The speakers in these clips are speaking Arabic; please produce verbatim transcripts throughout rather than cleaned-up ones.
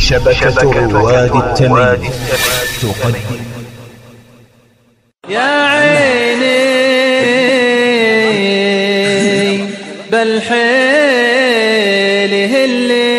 شبكة رواد التمييز تقدم يا عيني بالحيل هلي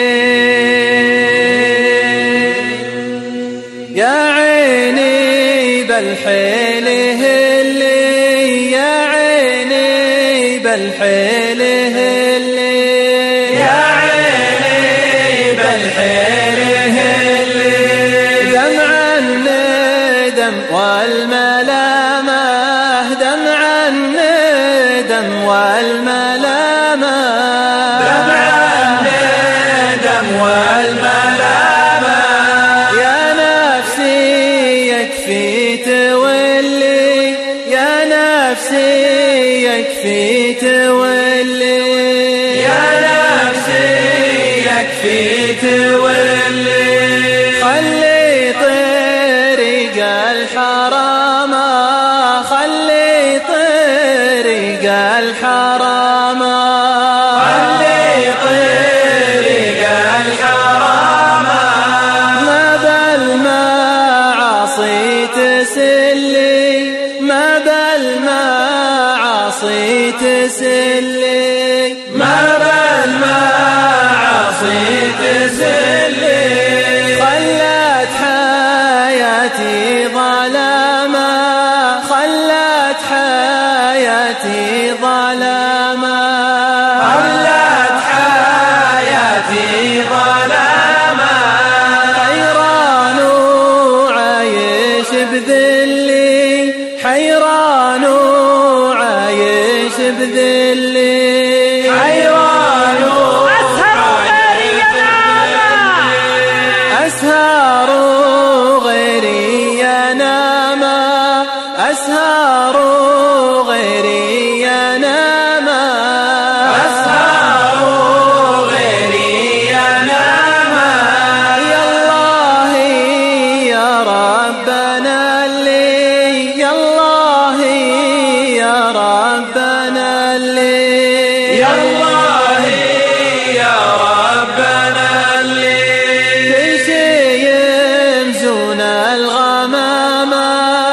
يا عيني بالحيل هلي يا عيني بالحيل هلي يا عيني بالحيل هلي دمع الندم والملامة دمع الندم والملامة دمع الندم والملامة يا نفسي يكفي تولي يا نفسي يكفي تولي يا نفسي يكفي تولي خلي طريق الحرام خلي طريق الحرام خلي طريق الحرام ما بالمعاصي تسلي ما بالمعاصي تسلي ما بالمعاصي تسلي خلت حياتي ظلامة خلت حياتي ظلامة خلت حياتي ظلامة حيران وعايش بذلي حيران وعايش بذلي حيران أسهر غيري ينام أسهر غيري ينام أسهر غيري ينام يا الله يا ربنا اللي يا الله يا ربنا اللي يا الله يا ربنا اللي تنشيم زون الغمامة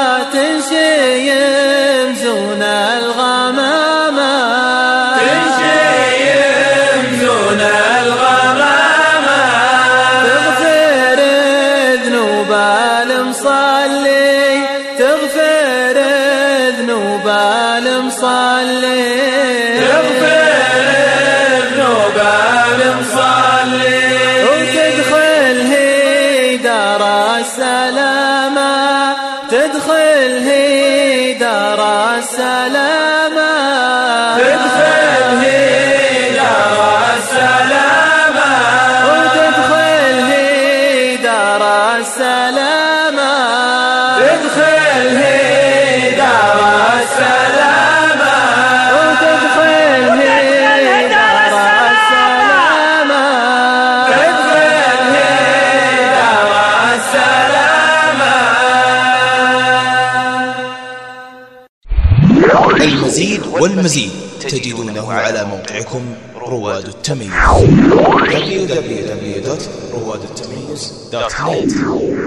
تنشيم زون الغمامة تنشيم زون الغمامة تغفر ذنوب المصلي تغفر ذنوب المصلي تغفر ذنوب المصلي وتدخله دار السلامة تدخله دار السلامة تدخله دار السلامة وتدخله دار السلامة تدخله دار السلامة وتدخله دار السلامة تدخله دار السلامة. المزيد والمزيد تجدونه على موقعكم رواد التمييز دبليو دبليو دبليو دوت رواد التمييز دوت نت.